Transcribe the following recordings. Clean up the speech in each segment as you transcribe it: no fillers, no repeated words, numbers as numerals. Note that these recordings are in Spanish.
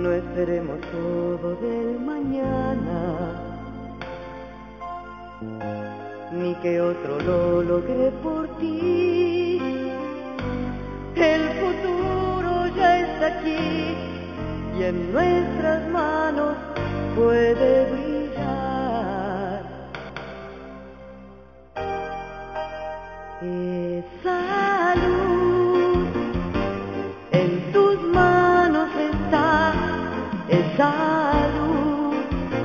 No esperemos todo del mañana, ni que otro lo logre por ti. El futuro ya está aquí y en nuestras manos puede brillar. Esa luz en tus manos está, esa luz.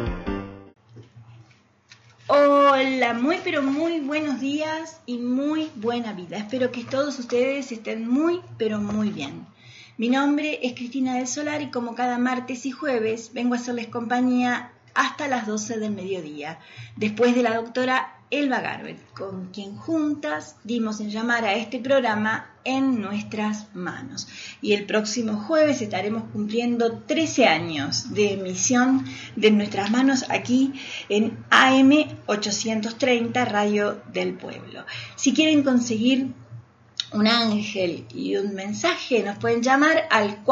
Hola, muy pero muy buenos días y muy buena vida. Espero que todos ustedes estén muy pero muy bien. Mi nombre es Cristina del Solar y como cada martes y jueves vengo a hacerles compañía hasta las 12 del mediodía, después de la doctora Elba Garbet, con quien juntas dimos en llamar a este programa En Nuestras Manos. Y el próximo jueves estaremos cumpliendo 13 años de emisión de En Nuestras Manos aquí en AM 830 Radio del Pueblo. Si quieren conseguir un ángel y un mensaje, nos pueden llamar al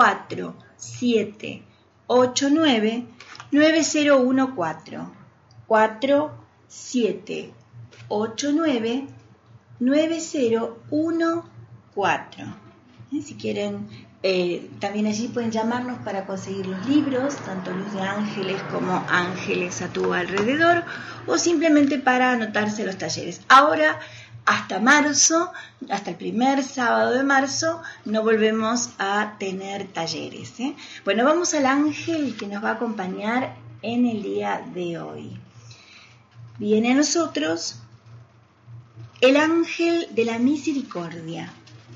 4789-9014. 4789-9014. Si quieren, también allí pueden llamarnos para conseguir los libros, tanto Luz de Ángeles como Ángeles a tu alrededor, o simplemente para anotarse a los talleres. Ahora, hasta marzo, hasta el primer sábado de marzo, no volvemos a tener talleres. Bueno, vamos al ángel que nos va a acompañar en el día de hoy. Viene a nosotros el ángel de la misericordia.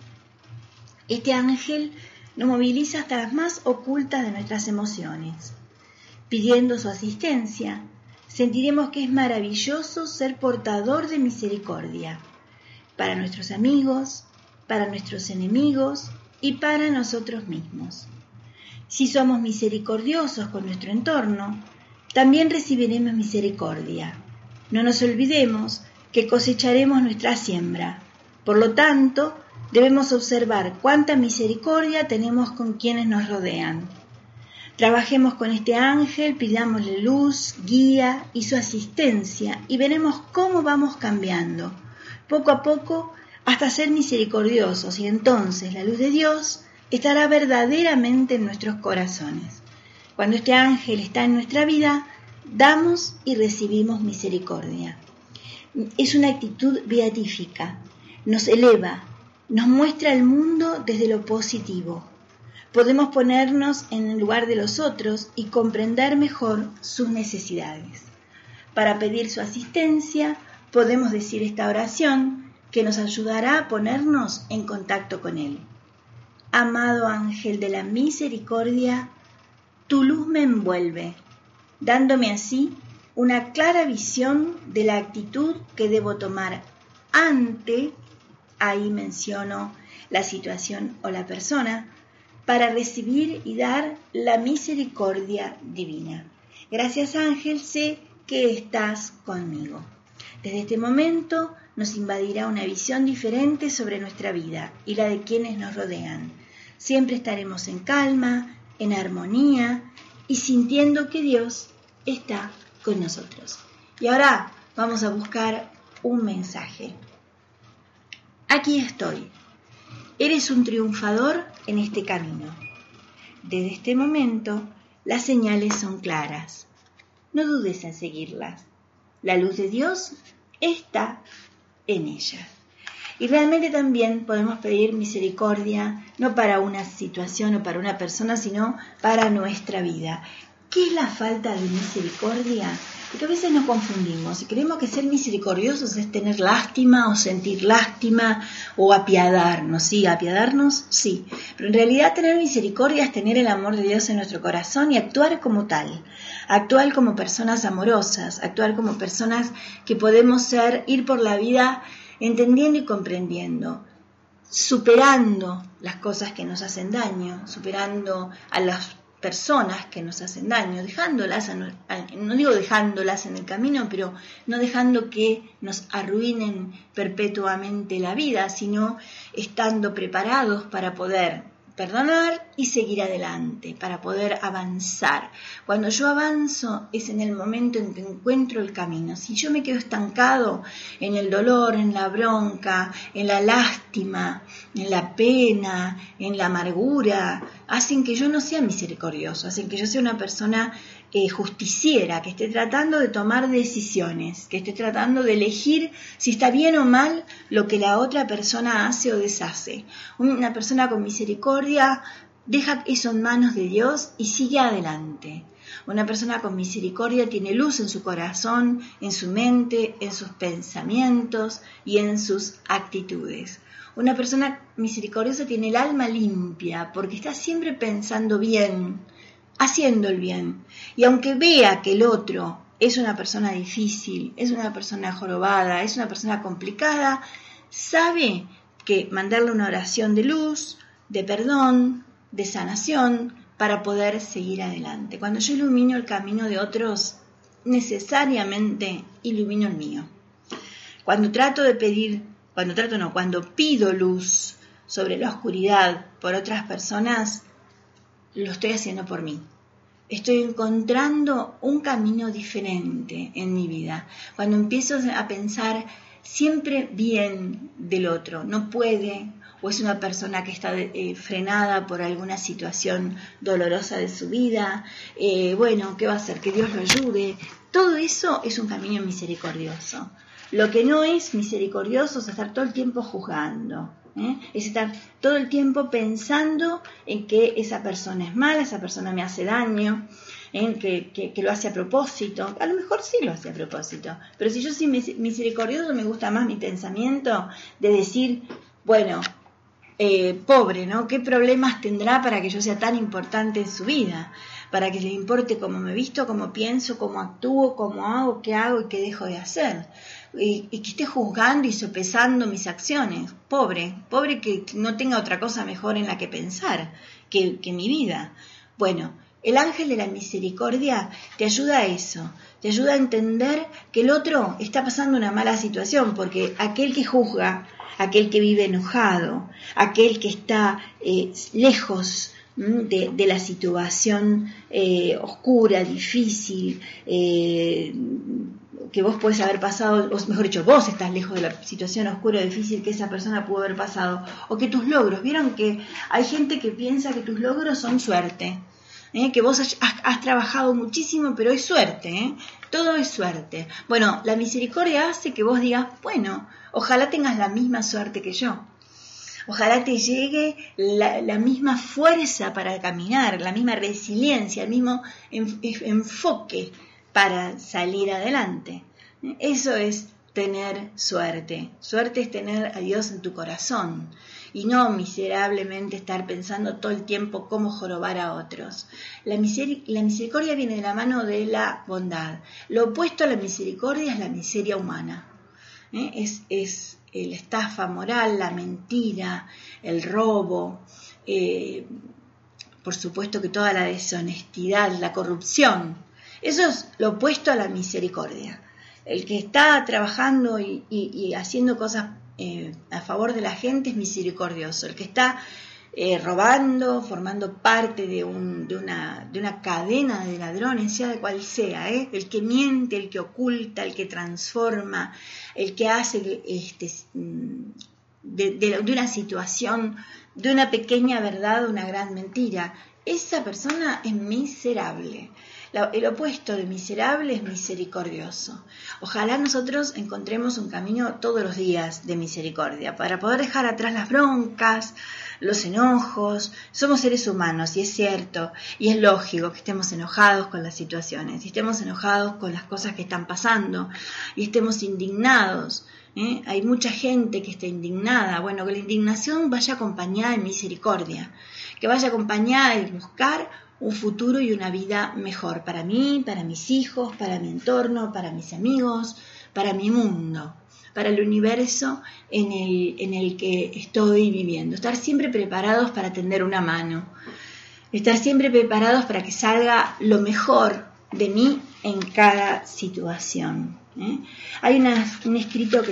Este ángel nos moviliza hasta las más ocultas de nuestras emociones. Pidiendo su asistencia, sentiremos que es maravilloso ser portador de misericordia para nuestros amigos, para nuestros enemigos y para nosotros mismos. Si somos misericordiosos con nuestro entorno, también recibiremos misericordia. No nos olvidemos que cosecharemos nuestra siembra. Por lo tanto, debemos observar cuánta misericordia tenemos con quienes nos rodean. Trabajemos con este ángel, pidámosle luz, guía y su asistencia y veremos cómo vamos cambiando, poco a poco, hasta ser misericordiosos, y entonces la luz de Dios estará verdaderamente en nuestros corazones. Cuando este ángel está en nuestra vida, damos y recibimos misericordia. Es una actitud beatífica, nos eleva, nos muestra el mundo desde lo positivo. Podemos ponernos en el lugar de los otros y comprender mejor sus necesidades. Para pedir su asistencia, podemos decir esta oración que nos ayudará a ponernos en contacto con Él. Amado ángel de la misericordia, tu luz me envuelve, dándome así una clara visión de la actitud que debo tomar ante, ahí menciono la situación o la persona, para recibir y dar la misericordia divina. Gracias ángel, sé que estás conmigo. Desde este momento nos invadirá una visión diferente sobre nuestra vida y la de quienes nos rodean. Siempre estaremos en calma, en armonía y sintiendo que Dios está con nosotros. Y ahora vamos a buscar un mensaje. Aquí estoy. Eres un triunfador en este camino. Desde este momento, las señales son claras. No dudes en seguirlas. La luz de Dios está en ella. Y realmente también podemos pedir misericordia, no para una situación o para una persona, sino para nuestra vida. ¿Qué es la falta de misericordia? Porque a veces nos confundimos y creemos que ser misericordiosos es tener lástima o sentir lástima o apiadarnos. Sí, apiadarnos, sí. Pero en realidad tener misericordia es tener el amor de Dios en nuestro corazón y actuar como tal. Actuar como personas amorosas, actuar como personas que podemos ir por la vida entendiendo y comprendiendo, superando las cosas que nos hacen daño, superando a las personas que nos hacen daño, dejándolas, no digo dejándolas en el camino, pero no dejando que nos arruinen perpetuamente la vida, sino estando preparados para poder perdonar y seguir adelante para poder avanzar. Cuando yo avanzo es en el momento en que encuentro el camino. Si yo me quedo estancado en el dolor, en la bronca, en la lástima, en la pena, en la amargura, hacen que yo no sea misericordioso, hacen que yo sea una persona justiciera, que esté tratando de tomar decisiones, que esté tratando de elegir si está bien o mal lo que la otra persona hace o deshace. Una persona con misericordia deja eso en manos de Dios y sigue adelante. Una persona con misericordia tiene luz en su corazón, en su mente, en sus pensamientos y en sus actitudes. Una persona misericordiosa tiene el alma limpia porque está siempre pensando bien, haciendo el bien. Y aunque vea que el otro es una persona difícil, es una persona jorobada, es una persona complicada, sabe que mandarle una oración de luz, de perdón, de sanación, para poder seguir adelante. Cuando yo ilumino el camino de otros, necesariamente ilumino el mío. Cuando pido luz sobre la oscuridad por otras personas, lo estoy haciendo por mí. Estoy encontrando un camino diferente en mi vida. Cuando empiezo a pensar siempre bien del otro, no puede, o es una persona que está frenada por alguna situación dolorosa de su vida, bueno, ¿qué va a hacer? Que Dios lo ayude. Todo eso es un camino misericordioso. Lo que no es misericordioso es estar todo el tiempo juzgando. Es estar todo el tiempo pensando en que esa persona es mala, esa persona me hace daño, en que lo hace a propósito. A lo mejor sí lo hace a propósito, pero si yo soy misericordioso, me gusta más mi pensamiento de decir, bueno, pobre, ¿no? ¿Qué problemas tendrá para que yo sea tan importante en su vida? Para que le importe cómo me visto, cómo pienso, cómo actúo, cómo hago y qué dejo de hacer. Y que esté juzgando y sopesando mis acciones. Pobre que no tenga otra cosa mejor en la que pensar que mi vida. Bueno, el ángel de la misericordia te ayuda a eso, te ayuda a entender que el otro está pasando una mala situación, porque aquel que juzga, aquel que vive enojado, aquel que está lejos de la situación oscura, difícil, que vos podés haber pasado, o mejor dicho, vos estás lejos de la situación oscura o difícil que esa persona pudo haber pasado, o que tus logros, vieron que hay gente que piensa que tus logros son suerte, que vos has trabajado muchísimo, pero es suerte, todo es suerte. Bueno, la misericordia hace que vos digas, bueno, ojalá tengas la misma suerte que yo. Ojalá te llegue la misma fuerza para caminar, la misma resiliencia, el mismo enfoque para salir adelante. Eso es tener suerte. Suerte es tener a Dios en tu corazón y no miserablemente estar pensando todo el tiempo cómo jorobar a otros. La misericordia viene de la mano de la bondad. Lo opuesto a la misericordia es la miseria humana. Es la estafa moral, la mentira, el robo, por supuesto que toda la deshonestidad, la corrupción. Eso es lo opuesto a la misericordia. El que está trabajando y haciendo cosas a favor de la gente es misericordioso. El que está robando, formando parte de una cadena de ladrones, sea de cual sea, el que miente, el que oculta, el que transforma, el que hace de una situación, de una pequeña verdad, una gran mentira, esa persona es miserable. El opuesto de miserable es misericordioso. Ojalá nosotros encontremos un camino todos los días de misericordia para poder dejar atrás las broncas, los enojos. Somos seres humanos y es cierto y es lógico que estemos enojados con las situaciones y estemos enojados con las cosas que están pasando y estemos indignados. Hay mucha gente que está indignada. Bueno, que la indignación vaya acompañada de misericordia, que vaya acompañada de buscar un futuro y una vida mejor para mí, para mis hijos, para mi entorno, para mis amigos, para mi mundo, para el universo en el que estoy viviendo. Estar siempre preparados para tender una mano, estar siempre preparados para que salga lo mejor de mí en cada situación. Hay un escrito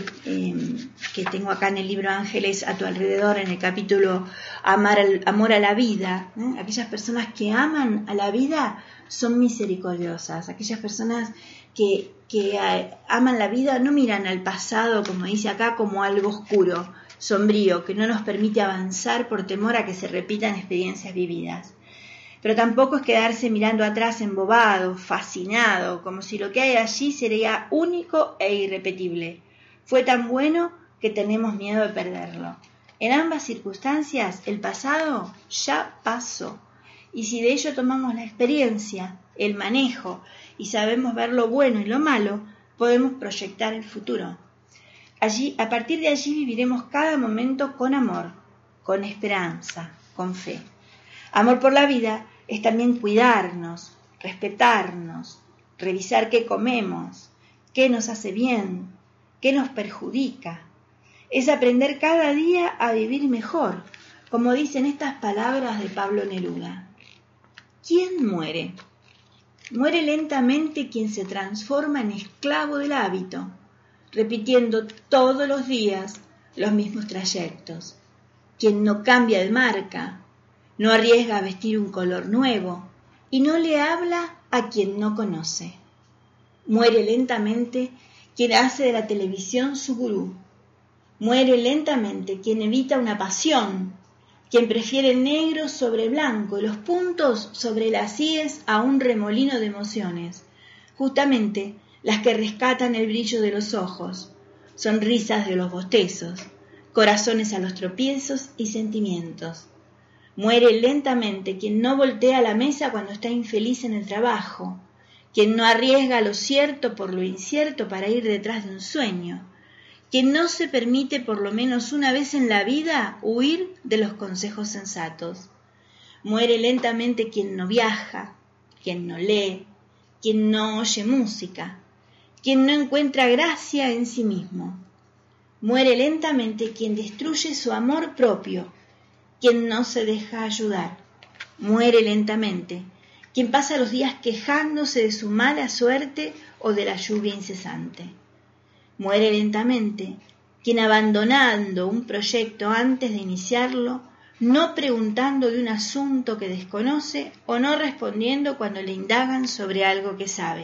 que tengo acá en el libro Ángeles a tu alrededor, en el capítulo Amor a la vida. Aquellas personas que aman a la vida son misericordiosas. Aquellas personas que aman la vida no miran al pasado, como dice acá, como algo oscuro, sombrío, que no nos permite avanzar por temor a que se repitan experiencias vividas. Pero tampoco es quedarse mirando atrás embobado, fascinado, como si lo que hay allí sería único e irrepetible. Fue tan bueno que tenemos miedo de perderlo. En ambas circunstancias, el pasado ya pasó. Y si de ello tomamos la experiencia, el manejo, y sabemos ver lo bueno y lo malo, podemos proyectar el futuro. A partir de allí viviremos cada momento con amor, con esperanza, con fe. Amor por la vida es también cuidarnos, respetarnos, revisar qué comemos, qué nos hace bien, qué nos perjudica. Es aprender cada día a vivir mejor, como dicen estas palabras de Pablo Neruda. ¿Quién muere? Muere lentamente quien se transforma en esclavo del hábito, repitiendo todos los días los mismos trayectos. Quien no cambia de marca, no arriesga a vestir un color nuevo y no le habla a quien no conoce. Muere lentamente quien hace de la televisión su gurú. Muere lentamente quien evita una pasión, quien prefiere negro sobre blanco y los puntos sobre las íes a un remolino de emociones, justamente las que rescatan el brillo de los ojos, sonrisas de los bostezos, corazones a los tropiezos y sentimientos. Muere lentamente quien no voltea la mesa cuando está infeliz en el trabajo, quien no arriesga lo cierto por lo incierto para ir detrás de un sueño, quien no se permite por lo menos una vez en la vida huir de los consejos sensatos. Muere lentamente quien no viaja, quien no lee, quien no oye música, quien no encuentra gracia en sí mismo. Muere lentamente quien destruye su amor propio, quien no se deja ayudar. Muere lentamente quien pasa los días quejándose de su mala suerte o de la lluvia incesante. Muere lentamente quien abandonando un proyecto antes de iniciarlo, no preguntando de un asunto que desconoce o no respondiendo cuando le indagan sobre algo que sabe.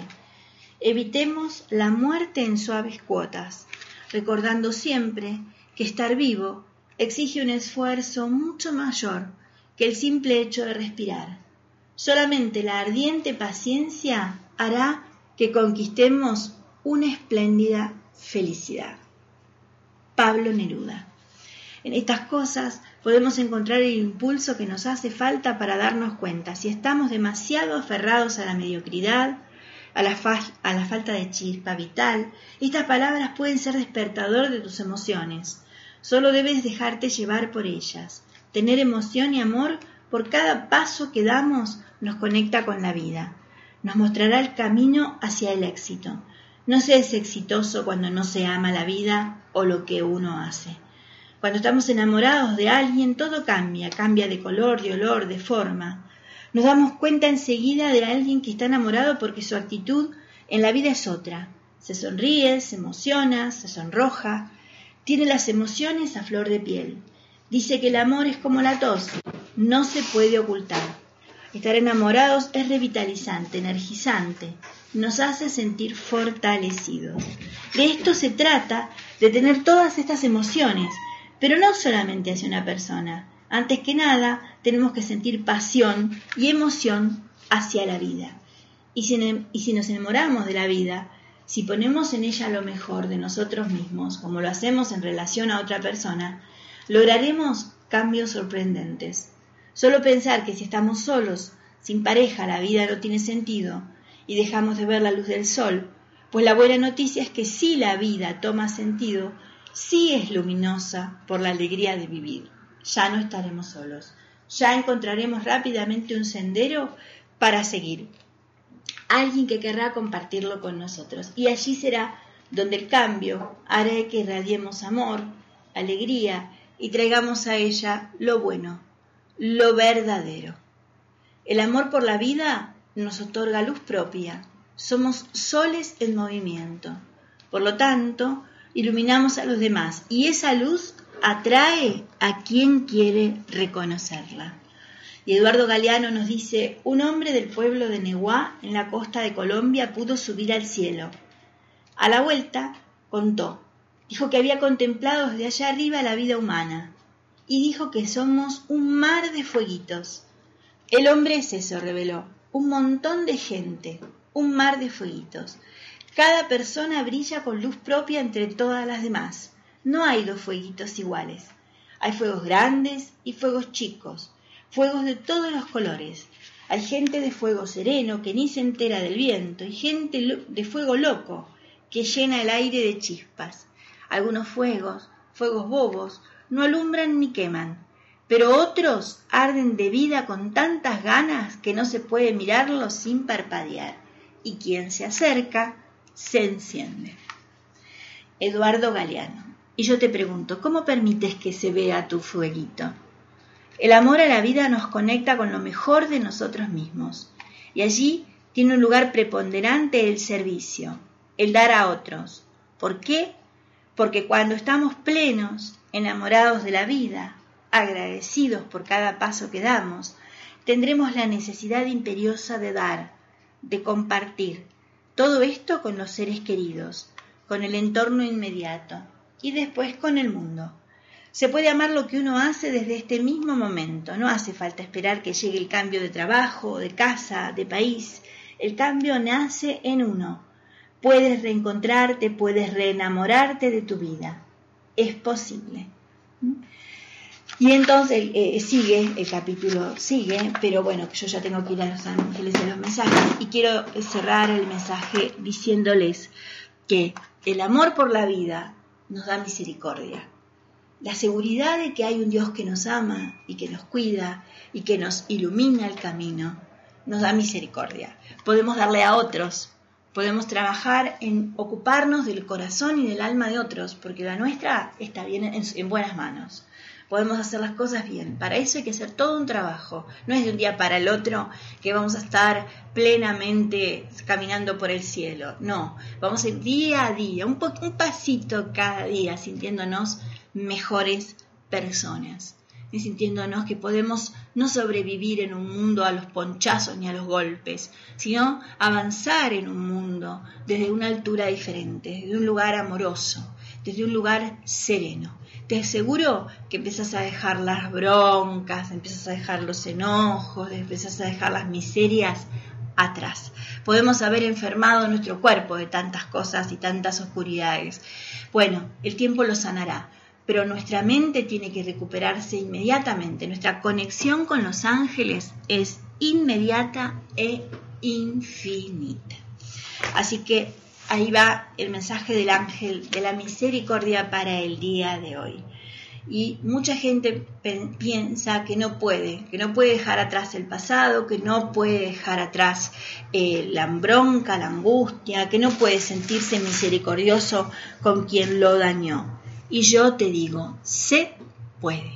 Evitemos la muerte en suaves cuotas, recordando siempre que estar vivo exige un esfuerzo mucho mayor que el simple hecho de respirar. Solamente la ardiente paciencia hará que conquistemos una espléndida felicidad. Pablo Neruda. En estas cosas podemos encontrar el impulso que nos hace falta para darnos cuenta si estamos demasiado aferrados a la mediocridad, a la falta de chispa vital. Estas palabras pueden ser despertador de tus emociones. Solo debes dejarte llevar por ellas. Tener emoción y amor por cada paso que damos nos conecta con la vida. Nos mostrará el camino hacia el éxito. No se es exitoso cuando no se ama la vida o lo que uno hace. Cuando estamos enamorados de alguien, todo cambia de color, de olor, de forma. Nos damos cuenta enseguida de alguien que está enamorado porque su actitud en la vida es otra. Se sonríe, se emociona, se sonroja. Tiene las emociones a flor de piel. Dice que el amor es como la tos, no se puede ocultar. Estar enamorados es revitalizante, energizante, nos hace sentir fortalecidos. De esto se trata, de tener todas estas emociones, pero no solamente hacia una persona. Antes que nada, tenemos que sentir pasión y emoción hacia la vida. Y si nos enamoramos de la vida, si ponemos en ella lo mejor de nosotros mismos, como lo hacemos en relación a otra persona, lograremos cambios sorprendentes. Solo pensar que si estamos solos, sin pareja, la vida no tiene sentido y dejamos de ver la luz del sol, pues la buena noticia es que si la vida toma sentido, sí es luminosa por la alegría de vivir. Ya no estaremos solos, ya encontraremos rápidamente un sendero para seguir. Alguien que querrá compartirlo con nosotros. Y allí será donde el cambio hará que irradiemos amor, alegría y traigamos a ella lo bueno, lo verdadero. El amor por la vida nos otorga luz propia. Somos soles en movimiento. Por lo tanto, iluminamos a los demás y esa luz atrae a quien quiere reconocerla. Y Eduardo Galeano nos dice: un hombre del pueblo de Neguá, en la costa de Colombia, pudo subir al cielo. A la vuelta, contó, dijo que había contemplado desde allá arriba la vida humana y dijo que somos un mar de fueguitos. El hombre es eso, reveló, un montón de gente, un mar de fueguitos. Cada persona brilla con luz propia entre todas las demás. No hay dos fueguitos iguales. Hay fuegos grandes y fuegos chicos, fuegos de todos los colores. Hay gente de fuego sereno que ni se entera del viento y gente de fuego loco que llena el aire de chispas. Algunos fuegos bobos, no alumbran ni queman, pero otros arden de vida con tantas ganas que no se puede mirarlos sin parpadear, y quien se acerca se enciende. Eduardo Galeano. Y yo te pregunto, ¿cómo permites que se vea tu fueguito? El amor a la vida nos conecta con lo mejor de nosotros mismos, y allí tiene un lugar preponderante el servicio, el dar a otros. ¿Por qué? Porque cuando estamos plenos, enamorados de la vida, agradecidos por cada paso que damos, tendremos la necesidad imperiosa de dar, de compartir, todo esto con los seres queridos, con el entorno inmediato y después con el mundo. Se puede amar lo que uno hace desde este mismo momento, no hace falta esperar que llegue el cambio de trabajo, de casa, de país. El cambio nace en uno. Puedes reencontrarte, puedes reenamorarte de tu vida. Es posible. Y entonces sigue, el capítulo sigue, pero bueno, yo ya tengo que ir a Los Ángeles de los mensajes y quiero cerrar el mensaje diciéndoles que el amor por la vida nos da misericordia. La seguridad de que hay un Dios que nos ama y que nos cuida y que nos ilumina el camino nos da misericordia. Podemos darle a otros. Podemos trabajar en ocuparnos del corazón y del alma de otros, porque la nuestra está bien en buenas manos. Podemos hacer las cosas bien. Para eso hay que hacer todo un trabajo. No es de un día para el otro que vamos a estar plenamente caminando por el cielo. No, vamos a ir día a día, un pasito cada día, sintiéndonos mejores personas. Y sintiéndonos que podemos no sobrevivir en un mundo a los ponchazos ni a los golpes, sino avanzar en un mundo desde una altura diferente, desde un lugar amoroso, desde un lugar sereno. Te aseguro que empiezas a dejar las broncas, empiezas a dejar los enojos, empiezas a dejar las miserias atrás. Podemos haber enfermado nuestro cuerpo de tantas cosas y tantas oscuridades. Bueno, el tiempo lo sanará. Pero nuestra mente tiene que recuperarse inmediatamente. Nuestra conexión con los ángeles es inmediata e infinita. Así que ahí va el mensaje del ángel de la misericordia para el día de hoy. Y mucha gente piensa que no puede dejar atrás el pasado, que no puede dejar atrás la bronca, la angustia, que no puede sentirse misericordioso con quien lo dañó. Y yo te digo, se puede.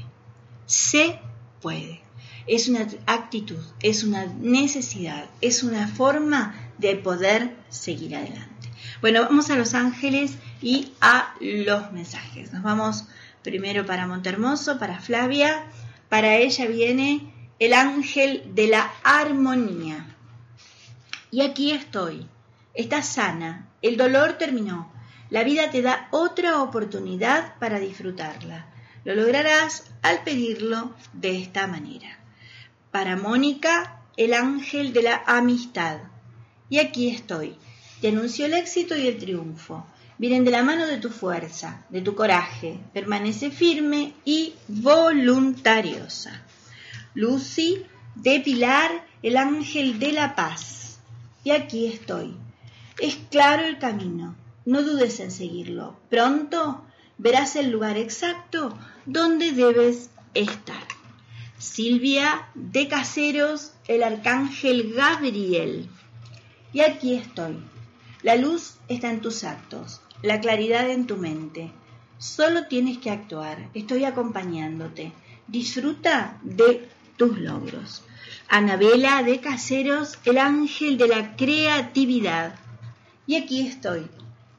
Es una actitud, es una necesidad, es una forma de poder seguir adelante. Bueno, vamos a Los Ángeles y a los mensajes. Nos vamos primero para Montehermoso, para Flavia. Para ella viene el ángel de la armonía. Y aquí estoy. Estás sana. El dolor terminó. La vida te da otra oportunidad para disfrutarla. Lo lograrás al pedirlo de esta manera. Para Mónica, el ángel de la amistad. Y aquí estoy. Te anuncio el éxito y el triunfo. Vienen de la mano de tu fuerza, de tu coraje. Permanece firme y voluntariosa. Lucy, de Pilar, el ángel de la paz. Y aquí estoy. Es claro el camino. No dudes en seguirlo. Pronto verás el lugar exacto donde debes estar. Silvia, de Caseros, el arcángel Gabriel. Y aquí estoy. La luz está en tus actos, la claridad en tu mente. Solo tienes que actuar. Estoy acompañándote. Disfruta de tus logros. Anabela, de Caseros, el ángel de la creatividad. Y aquí estoy.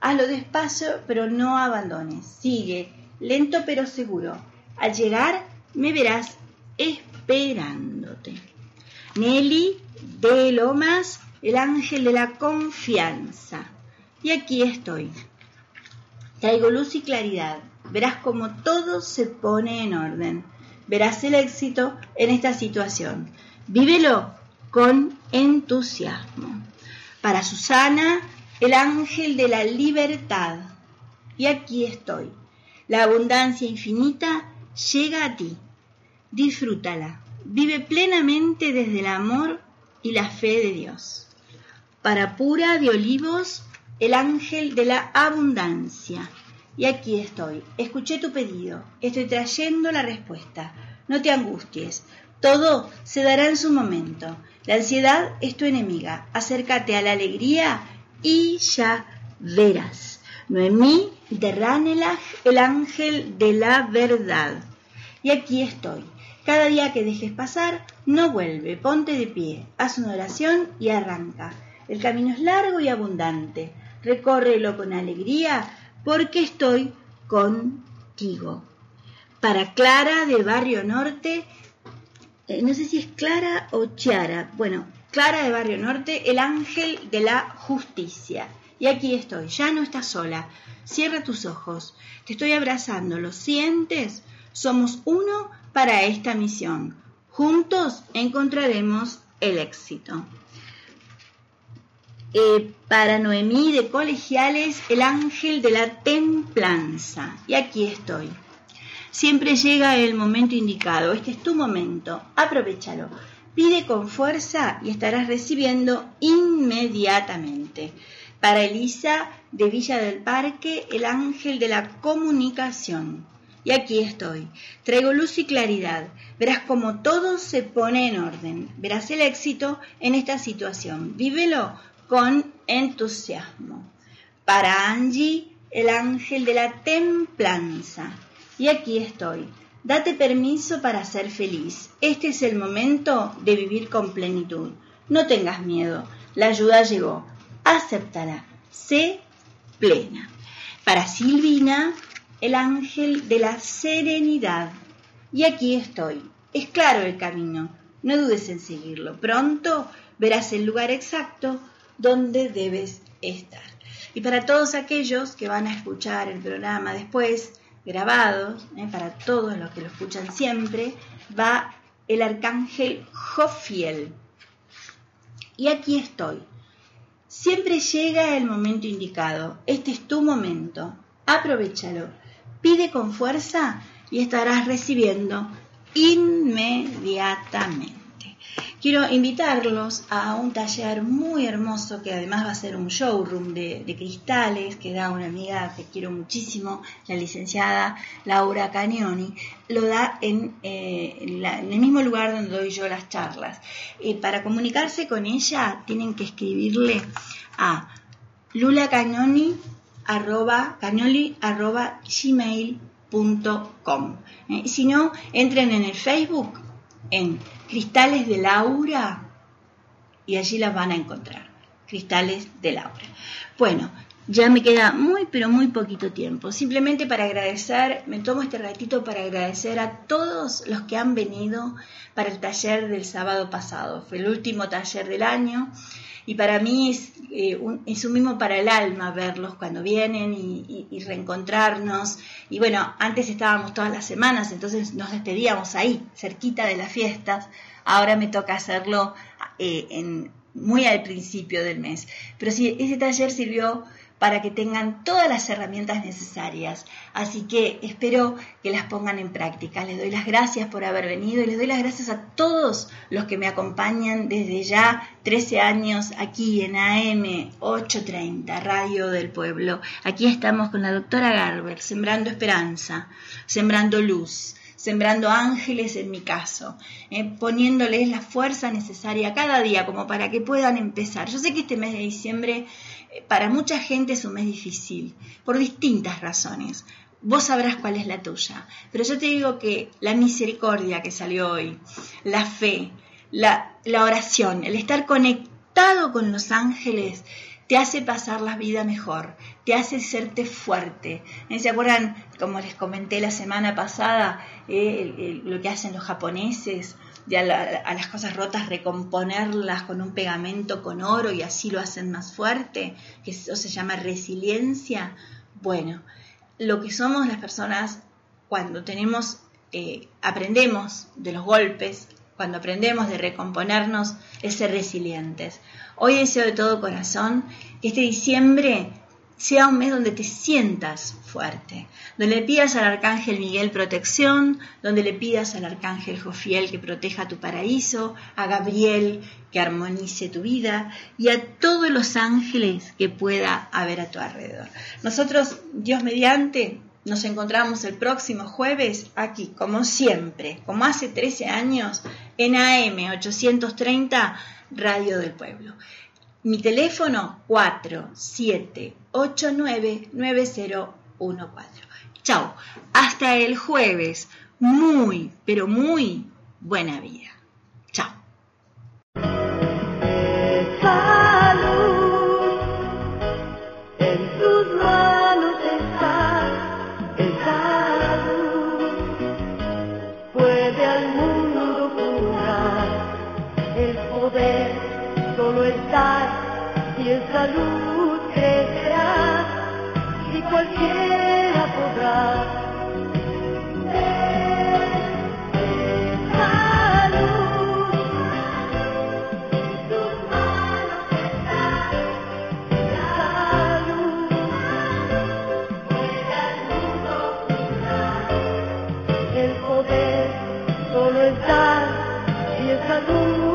Hazlo despacio, pero no abandones. Sigue, lento pero seguro. Al llegar, me verás esperándote. Nelly de Lomas, el ángel de la confianza. Y aquí estoy. Traigo luz y claridad. Verás cómo todo se pone en orden. Verás el éxito en esta situación. Vívelo con entusiasmo. Para Susana, el ángel de la libertad. Y aquí estoy. La abundancia infinita llega a ti. Disfrútala. Vive plenamente desde el amor y la fe de Dios. Para Pura de Olivos, el ángel de la abundancia. Y aquí estoy. Escuché tu pedido. Estoy trayendo la respuesta. No te angusties. Todo se dará en su momento. La ansiedad es tu enemiga. Acércate a la alegría y ya verás. Noemí de Ranelagh, el ángel de la verdad. Y aquí estoy. Cada día que dejes pasar, no vuelve. Ponte de pie. Haz una oración y arranca. El camino es largo y abundante. Recórrelo con alegría porque estoy contigo. Para Clara de Barrio Norte, no sé si es Clara o Chiara. Bueno, Clara de Barrio Norte, el ángel de la justicia. Y aquí estoy, ya no estás sola. Cierra tus ojos. Te estoy abrazando. ¿Lo sientes? Somos uno para esta misión. Juntos encontraremos el éxito. Para Noemí de Colegiales, el ángel de la templanza. Y aquí estoy. Siempre llega el momento indicado. Este es tu momento. Aprovéchalo. Pide con fuerza y estarás recibiendo inmediatamente. Para Elisa de Villa del Parque, el ángel de la comunicación. Y aquí estoy. Traigo luz y claridad. Verás cómo todo se pone en orden. Verás el éxito en esta situación. Vívelo con entusiasmo. Para Angie, el ángel de la templanza. Y aquí estoy. Date permiso para ser feliz. Este es el momento de vivir con plenitud. No tengas miedo. La ayuda llegó. Acéptala. Sé plena. Para Silvina, el ángel de la serenidad. Y aquí estoy. Es claro el camino. No dudes en seguirlo. Pronto verás el lugar exacto donde debes estar. Y para todos aquellos que van a escuchar el programa después, grabados, para todos los que lo escuchan siempre, va el arcángel Jofiel. Y aquí estoy. Siempre llega el momento indicado. Este es tu momento. Aprovéchalo. Pide con fuerza y estarás recibiendo inmediatamente. Quiero invitarlos a un taller muy hermoso que además va a ser un showroom de cristales que da una amiga que quiero muchísimo, la licenciada Laura Cagnoni. Lo da en el mismo lugar donde doy yo las charlas. Para comunicarse con ella tienen que escribirle a lulacagnoli@gmail.com. Si no, entren en el Facebook en Cristales de Laura y allí las van a encontrar. Cristales de Laura. Bueno, ya me queda muy pero muy poquito tiempo. Simplemente para agradecer, me tomo este ratito para agradecer a todos los que han venido para el taller del sábado pasado. Fue el último taller del año y para mí es un mimo para el alma verlos cuando vienen y reencontrarnos. Y bueno, antes estábamos todas las semanas, entonces nos despedíamos ahí, cerquita de las fiestas. Ahora me toca hacerlo muy al principio del mes. Pero sí, ese taller sirvió para que tengan todas las herramientas necesarias. Así que espero que las pongan en práctica. Les doy las gracias por haber venido y les doy las gracias a todos los que me acompañan desde ya 13 años aquí en AM 830, Radio del Pueblo. Aquí estamos con la doctora Garber, sembrando esperanza, sembrando luz, sembrando ángeles en mi caso, poniéndoles la fuerza necesaria cada día como para que puedan empezar. Yo sé que este mes de diciembre para mucha gente es un mes difícil, por distintas razones. Vos sabrás cuál es la tuya. Pero yo te digo que la misericordia que salió hoy, la fe, la oración, el estar conectado con los ángeles, te hace pasar la vida mejor, te hace serte fuerte. ¿Se acuerdan, como les comenté la semana pasada, lo que hacen los japoneses? De a las cosas rotas recomponerlas con un pegamento con oro y así lo hacen más fuerte, que eso se llama resiliencia. Bueno, lo que somos las personas cuando aprendemos de los golpes, cuando aprendemos de recomponernos, es ser resilientes. Hoy deseo de todo corazón que este diciembre sea un mes donde te sientas fuerte, donde le pidas al Arcángel Miguel protección, donde le pidas al Arcángel Jofiel que proteja tu paraíso, a Gabriel que armonice tu vida y a todos los ángeles que pueda haber a tu alrededor. Nosotros, Dios mediante, nos encontramos el próximo jueves aquí, como siempre, como hace 13 años, en AM 830, Radio del Pueblo. Mi teléfono 47899014. Chao, hasta el jueves. Muy, pero muy buena vida. Chao. Salud, en tus manos está salud. Puede al mundo curar, el poder solo está. Y en salud crecerá, y cualquiera podrá. Salud, en tus manos está. Salud, puede al mundo curar. El poder solo está, y en salud